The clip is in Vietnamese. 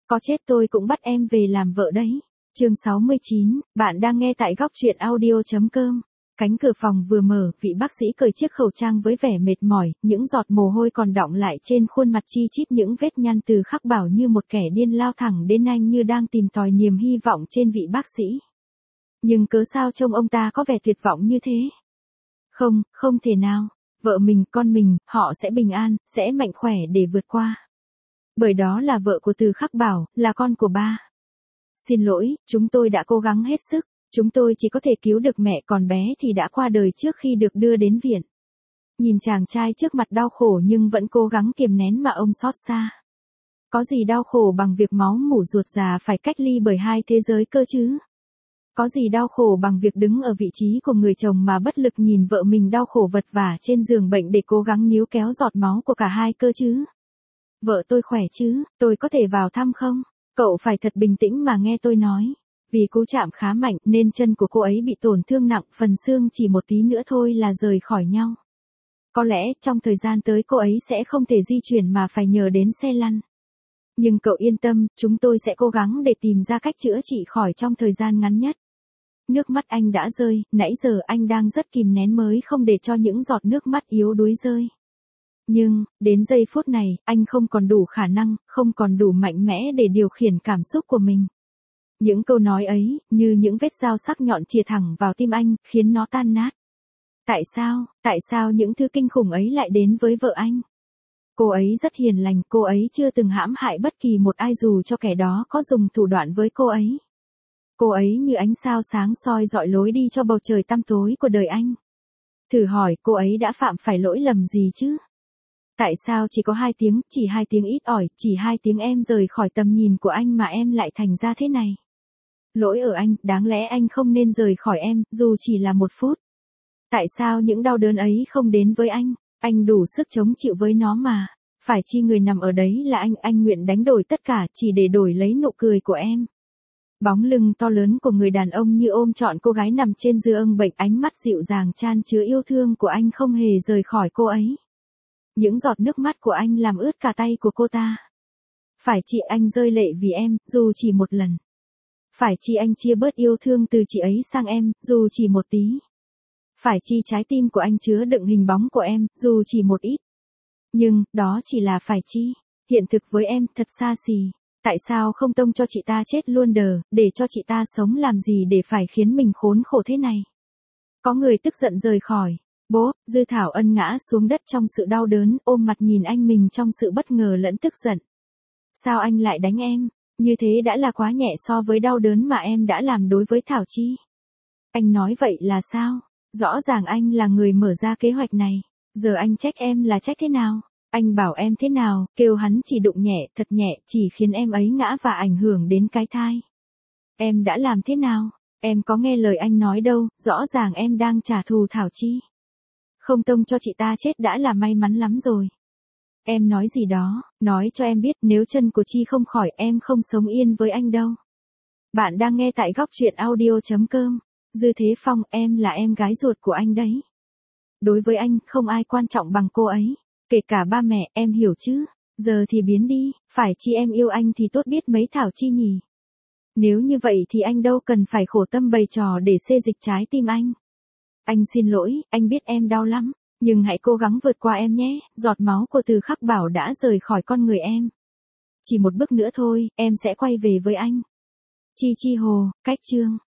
Có chết tôi cũng bắt em về làm vợ đấy. Chương 69, bạn đang nghe tại góc truyện audio.com. Cánh cửa phòng vừa mở, vị bác sĩ cởi chiếc khẩu trang với vẻ mệt mỏi, những giọt mồ hôi còn đọng lại trên khuôn mặt chi chít những vết nhăn từ Khắc Bảo như một kẻ điên lao thẳng đến anh như đang tìm tòi niềm hy vọng trên vị bác sĩ. Nhưng cớ sao trông ông ta có vẻ tuyệt vọng như thế? Không, không thể nào. Vợ mình, con mình, họ sẽ bình an, sẽ mạnh khỏe để vượt qua. Bởi đó là vợ của Từ Khắc Bảo, là con của ba. Xin lỗi, chúng tôi đã cố gắng hết sức. Chúng tôi chỉ có thể cứu được mẹ, còn bé thì đã qua đời trước khi được đưa đến viện. Nhìn chàng trai trước mặt đau khổ nhưng vẫn cố gắng kiềm nén mà ông xót xa. Có gì đau khổ bằng việc máu mủ ruột già phải cách ly bởi hai thế giới cơ chứ? Có gì đau khổ bằng việc đứng ở vị trí của người chồng mà bất lực nhìn vợ mình đau khổ vật vả trên giường bệnh để cố gắng níu kéo giọt máu của cả hai cơ chứ? Vợ tôi khỏe chứ, tôi có thể vào thăm không? Cậu phải thật bình tĩnh mà nghe tôi nói. Vì cú chạm khá mạnh nên chân của cô ấy bị tổn thương nặng, phần xương chỉ một tí nữa thôi là rời khỏi nhau. Có lẽ trong thời gian tới cô ấy sẽ không thể di chuyển mà phải nhờ đến xe lăn. Nhưng cậu yên tâm, chúng tôi sẽ cố gắng để tìm ra cách chữa trị khỏi trong thời gian ngắn nhất. Nước mắt anh đã rơi, nãy giờ anh đang rất kìm nén mới không để cho những giọt nước mắt yếu đuối rơi. Nhưng, đến giây phút này, anh không còn đủ khả năng, không còn đủ mạnh mẽ để điều khiển cảm xúc của mình. Những câu nói ấy, như những vết dao sắc nhọn chìa thẳng vào tim anh, khiến nó tan nát. Tại sao những thứ kinh khủng ấy lại đến với vợ anh? Cô ấy rất hiền lành, cô ấy chưa từng hãm hại bất kỳ một ai dù cho kẻ đó có dùng thủ đoạn với cô ấy. Cô ấy như ánh sao sáng soi rọi lối đi cho bầu trời tăm tối của đời anh. Thử hỏi cô ấy đã phạm phải lỗi lầm gì chứ? Tại sao chỉ có 2 tiếng, chỉ 2 tiếng ít ỏi, chỉ 2 tiếng em rời khỏi tầm nhìn của anh mà em lại thành ra thế này? Lỗi ở anh, đáng lẽ anh không nên rời khỏi em, dù chỉ là 1 phút. Tại sao những đau đớn ấy không đến với anh đủ sức chống chịu với nó mà. Phải chi người nằm ở đấy là anh nguyện đánh đổi tất cả chỉ để đổi lấy nụ cười của em. Bóng lưng to lớn của người đàn ông như ôm trọn cô gái nằm trên giường bệnh, ánh mắt dịu dàng chan chứa yêu thương của anh không hề rời khỏi cô ấy. Những giọt nước mắt của anh làm ướt cả tay của cô ta. Phải chi anh rơi lệ vì em, dù chỉ một lần. Phải chi anh chia bớt yêu thương từ chị ấy sang em, dù chỉ một tí. Phải chi trái tim của anh chứa đựng hình bóng của em, dù chỉ một ít. Nhưng, đó chỉ là phải chi. Hiện thực với em thật xa xỉ. Tại sao không tông cho chị ta chết luôn đờ, để cho chị ta sống làm gì để phải khiến mình khốn khổ thế này? Có người tức giận rời khỏi. Bố, Dư Thảo Ân ngã xuống đất trong sự đau đớn, ôm mặt nhìn anh mình trong sự bất ngờ lẫn tức giận. Sao anh lại đánh em? Như thế đã là quá nhẹ so với đau đớn mà em đã làm đối với Thảo Chi. Anh nói vậy là sao? Rõ ràng anh là người mở ra kế hoạch này. Giờ anh trách em là trách thế nào? Anh bảo em thế nào, kêu hắn chỉ đụng nhẹ, thật nhẹ, chỉ khiến em ấy ngã và ảnh hưởng đến cái thai. Em đã làm thế nào? Em có nghe lời anh nói đâu, rõ ràng em đang trả thù Thảo Chi. Không tông cho chị ta chết đã là may mắn lắm rồi. Em nói gì đó, nói cho em biết nếu chân của Chi không khỏi em không sống yên với anh đâu. Bạn đang nghe tại góc truyện audio.com. Dư Thế Phong, em là em gái ruột của anh đấy. Đối với anh, không ai quan trọng bằng cô ấy. Kể cả ba mẹ, em hiểu chứ. Giờ thì biến đi, phải chi em yêu anh thì tốt biết mấy Thảo Chi nhỉ. Nếu như vậy thì anh đâu cần phải khổ tâm bày trò để xê dịch trái tim anh. Anh xin lỗi, anh biết em đau lắm. Nhưng hãy cố gắng vượt qua em nhé, giọt máu của Từ Khắc Bảo đã rời khỏi con người em. Chỉ một bước nữa thôi, em sẽ quay về với anh. Chi Chi Hồ, cách chương.